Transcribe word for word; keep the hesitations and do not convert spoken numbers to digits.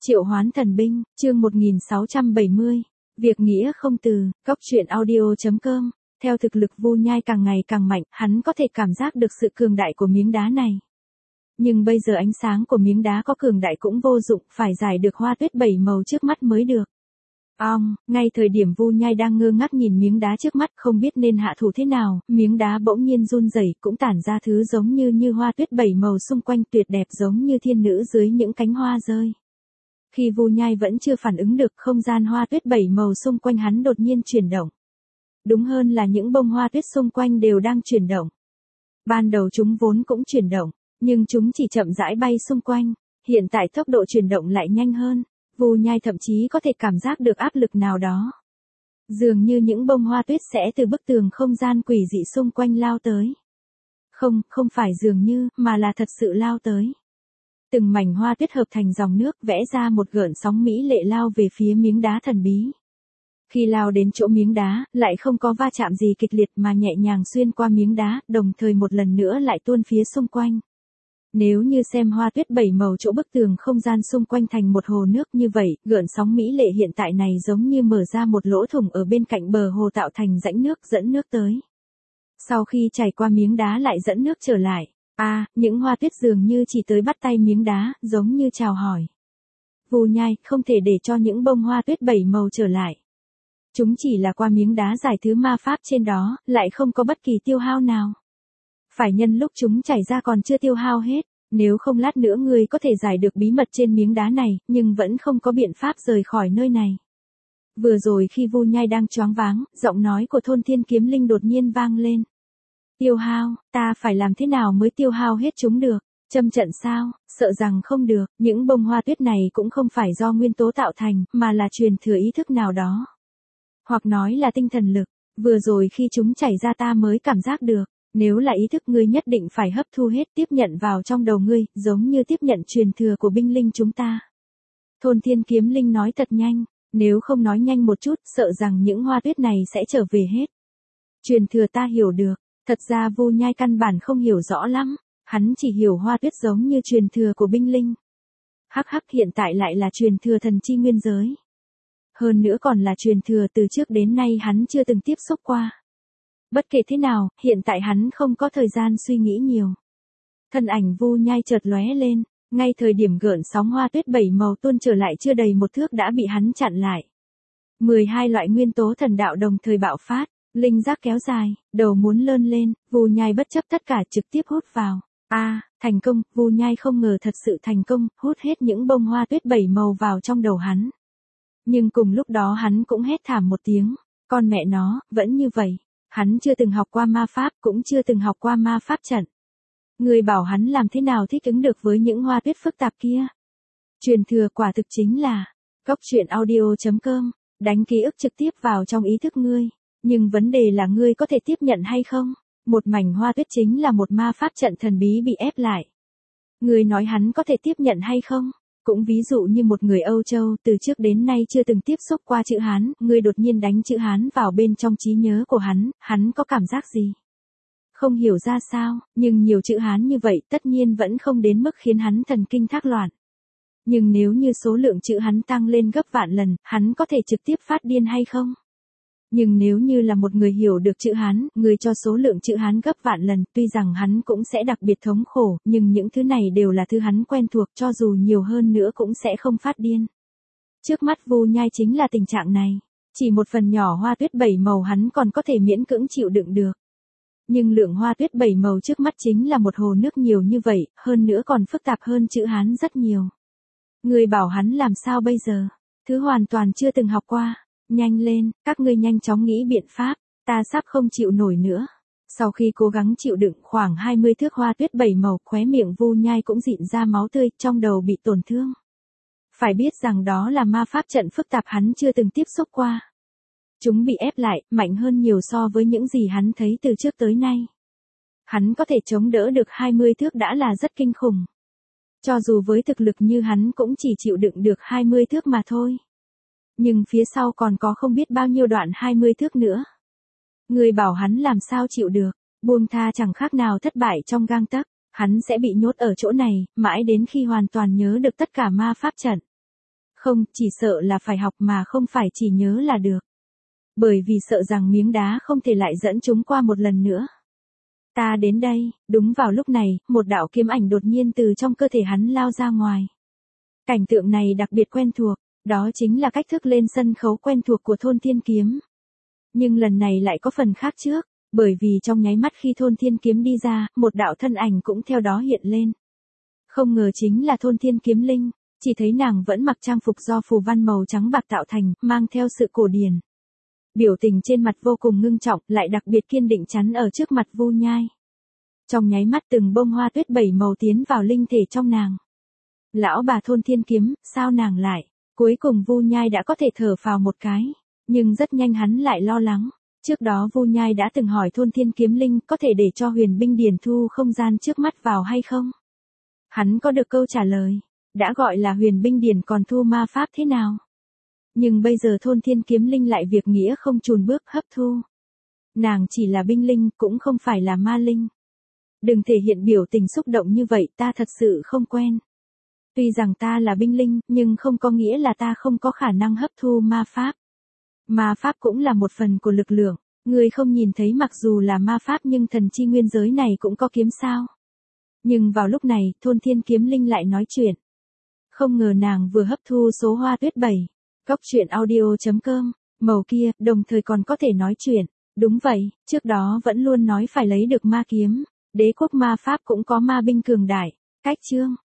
Triệu hoán thần binh, chương một nghìn sáu trăm bảy mươi. Việc nghĩa không từ, góc truyện audio chấm com. Theo thực lực Vu Nhai càng ngày càng mạnh, hắn có thể cảm giác được sự cường đại của miếng đá này. Nhưng bây giờ ánh sáng của miếng đá có cường đại cũng vô dụng, phải giải được hoa tuyết bảy màu trước mắt mới được. Ong, ngay thời điểm Vu Nhai đang ngơ ngác nhìn miếng đá trước mắt không biết nên hạ thủ thế nào, miếng đá bỗng nhiên run rẩy cũng tản ra thứ giống như như hoa tuyết bảy màu xung quanh tuyệt đẹp giống như thiên nữ dưới những cánh hoa rơi. Khi Vu Nhai vẫn chưa phản ứng được, không gian hoa tuyết bảy màu xung quanh hắn đột nhiên chuyển động. Đúng hơn là những bông hoa tuyết xung quanh đều đang chuyển động. Ban đầu chúng vốn cũng chuyển động, nhưng chúng chỉ chậm rãi bay xung quanh, hiện tại tốc độ chuyển động lại nhanh hơn. Vu Nhai thậm chí có thể cảm giác được áp lực nào đó. Dường như những bông hoa tuyết sẽ từ bức tường không gian quỷ dị xung quanh lao tới. Không, không phải dường như, mà là thật sự lao tới. Từng mảnh hoa tuyết hợp thành dòng nước vẽ ra một gợn sóng mỹ lệ lao về phía miếng đá thần bí. Khi lao đến chỗ miếng đá, lại không có va chạm gì kịch liệt mà nhẹ nhàng xuyên qua miếng đá, đồng thời một lần nữa lại tuôn phía xung quanh. Nếu như xem hoa tuyết bảy màu chỗ bức tường không gian xung quanh thành một hồ nước như vậy, gợn sóng mỹ lệ hiện tại này giống như mở ra một lỗ thủng ở bên cạnh bờ hồ tạo thành rãnh nước dẫn nước tới. Sau khi chảy qua miếng đá lại dẫn nước trở lại. À, những hoa tuyết dường như chỉ tới bắt tay miếng đá, giống như chào hỏi. Vu Nhai, không thể để cho những bông hoa tuyết bảy màu trở lại. Chúng chỉ là qua miếng đá giải thứ ma pháp trên đó, lại không có bất kỳ tiêu hao nào. Phải nhân lúc chúng chảy ra còn chưa tiêu hao hết, nếu không lát nữa ngươi có thể giải được bí mật trên miếng đá này, nhưng vẫn không có biện pháp rời khỏi nơi này. Vừa rồi khi Vu Nhai đang choáng váng, giọng nói của Thôn Thiên Kiếm Linh đột nhiên vang lên. Tiêu hao, ta phải làm thế nào mới tiêu hao hết chúng được? Châm trận sao? Sợ rằng không được, những bông hoa tuyết này cũng không phải do nguyên tố tạo thành, mà là truyền thừa ý thức nào đó. Hoặc nói là tinh thần lực, vừa rồi khi chúng chảy ra ta mới cảm giác được. Nếu là ý thức ngươi nhất định phải hấp thu hết tiếp nhận vào trong đầu ngươi, giống như tiếp nhận truyền thừa của binh linh chúng ta. Thôn Thiên Kiếm Linh nói thật nhanh, nếu không nói nhanh một chút, sợ rằng những hoa tuyết này sẽ trở về hết. Truyền thừa ta hiểu được, thật ra Vu Nhai căn bản không hiểu rõ lắm, hắn chỉ hiểu hoa tuyết giống như truyền thừa của binh linh. Hắc hắc hiện tại lại là truyền thừa thần chi nguyên giới. Hơn nữa còn là truyền thừa từ trước đến nay hắn chưa từng tiếp xúc qua. Bất kể thế nào, hiện tại hắn không có thời gian suy nghĩ nhiều. Thân ảnh Vu Nhai chợt lóe lên, ngay thời điểm gợn sóng hoa tuyết bảy màu tuôn trở lại chưa đầy một thước đã bị hắn chặn lại. mười hai loại nguyên tố thần đạo đồng thời bạo phát, linh giác kéo dài, đầu muốn lơn lên, Vu Nhai bất chấp tất cả trực tiếp hút vào. A, à, thành công, Vu Nhai không ngờ thật sự thành công, hút hết những bông hoa tuyết bảy màu vào trong đầu hắn. Nhưng cùng lúc đó hắn cũng hét thảm một tiếng, con mẹ nó, vẫn như vậy. Hắn chưa từng học qua ma pháp, cũng chưa từng học qua ma pháp trận. Người bảo hắn làm thế nào thích ứng được với những hoa tuyết phức tạp kia. Truyền thừa quả thực chính là, góc truyện audio chấm com, đánh ký ức trực tiếp vào trong ý thức ngươi. Nhưng vấn đề là ngươi có thể tiếp nhận hay không? Một mảnh hoa tuyết chính là một ma pháp trận thần bí bị ép lại. Ngươi nói hắn có thể tiếp nhận hay không? Cũng ví dụ như một người Âu Châu từ trước đến nay chưa từng tiếp xúc qua chữ Hán, ngươi đột nhiên đánh chữ Hán vào bên trong trí nhớ của hắn, hắn có cảm giác gì? Không hiểu ra sao, nhưng nhiều chữ Hán như vậy tất nhiên vẫn không đến mức khiến hắn thần kinh thác loạn. Nhưng nếu như số lượng chữ Hán tăng lên gấp vạn lần, hắn có thể trực tiếp phát điên hay không? Nhưng nếu như là một người hiểu được chữ Hán, người cho số lượng chữ Hán gấp vạn lần, tuy rằng hắn cũng sẽ đặc biệt thống khổ, nhưng những thứ này đều là thứ hắn quen thuộc, cho dù nhiều hơn nữa cũng sẽ không phát điên. Trước mắt Vu Nhai chính là tình trạng này. Chỉ một phần nhỏ hoa tuyết bảy màu hắn còn có thể miễn cưỡng chịu đựng được. Nhưng lượng hoa tuyết bảy màu trước mắt chính là một hồ nước nhiều như vậy, hơn nữa còn phức tạp hơn chữ Hán rất nhiều. Người bảo hắn làm sao bây giờ? Thứ hoàn toàn chưa từng học qua. Nhanh lên, các ngươi nhanh chóng nghĩ biện pháp, ta sắp không chịu nổi nữa. Sau khi cố gắng chịu đựng khoảng hai mươi thước hoa tuyết bảy màu, khóe miệng Vu Nhai cũng dịn ra máu tươi, trong đầu bị tổn thương. Phải biết rằng đó là ma pháp trận phức tạp hắn chưa từng tiếp xúc qua. Chúng bị ép lại, mạnh hơn nhiều so với những gì hắn thấy từ trước tới nay. Hắn có thể chống đỡ được hai mươi thước đã là rất kinh khủng. Cho dù với thực lực như hắn cũng chỉ chịu đựng được hai mươi thước mà thôi. Nhưng phía sau còn có không biết bao nhiêu đoạn hai mươi thước nữa. Người bảo hắn làm sao chịu được, buông tha chẳng khác nào thất bại trong gang tấc, hắn sẽ bị nhốt ở chỗ này, mãi đến khi hoàn toàn nhớ được tất cả ma pháp trận. Không, chỉ sợ là phải học mà không phải chỉ nhớ là được. Bởi vì sợ rằng miếng đá không thể lại dẫn chúng qua một lần nữa. Ta đến đây, đúng vào lúc này, một đạo kiếm ảnh đột nhiên từ trong cơ thể hắn lao ra ngoài. Cảnh tượng này đặc biệt quen thuộc, đó chính là cách thức lên sân khấu quen thuộc của Thôn Thiên Kiếm. Nhưng lần này lại có phần khác trước, bởi vì trong nháy mắt khi Thôn Thiên Kiếm đi ra, một đạo thân ảnh cũng theo đó hiện lên. Không ngờ chính là Thôn Thiên Kiếm Linh, chỉ thấy nàng vẫn mặc trang phục do phù văn màu trắng bạc tạo thành, mang theo sự cổ điển. Biểu tình trên mặt vô cùng ngưng trọng, lại đặc biệt kiên định chắn ở trước mặt Vu Nhai. Trong nháy mắt từng bông hoa tuyết bảy màu tiến vào linh thể trong nàng. Lão bà Thôn Thiên Kiếm, sao nàng lại? Cuối cùng Vu Nhai đã có thể thở phào một cái, nhưng rất nhanh hắn lại lo lắng. Trước đó Vu Nhai đã từng hỏi Thôn Thiên Kiếm Linh có thể để cho Huyền Binh Điển thu không gian trước mắt vào hay không? Hắn có được câu trả lời, đã gọi là Huyền Binh Điển còn thu ma pháp thế nào? Nhưng bây giờ Thôn Thiên Kiếm Linh lại việc nghĩa không chùn bước hấp thu. Nàng chỉ là binh linh, cũng không phải là ma linh. Đừng thể hiện biểu tình xúc động như vậy, ta thật sự không quen. Tuy rằng ta là binh linh, nhưng không có nghĩa là ta không có khả năng hấp thu ma pháp. Ma pháp cũng là một phần của lực lượng, người không nhìn thấy mặc dù là ma pháp nhưng thần chi nguyên giới này cũng có kiếm sao. Nhưng vào lúc này, Thôn Thiên Kiếm Linh lại nói chuyện. Không ngờ nàng vừa hấp thu số hoa tuyết bảy. Cóc truyện audio chấm com, màu kia, đồng thời còn có thể nói chuyện. Đúng vậy, trước đó vẫn luôn nói phải lấy được ma kiếm. Đế quốc ma pháp cũng có ma binh cường đại. Cách chương.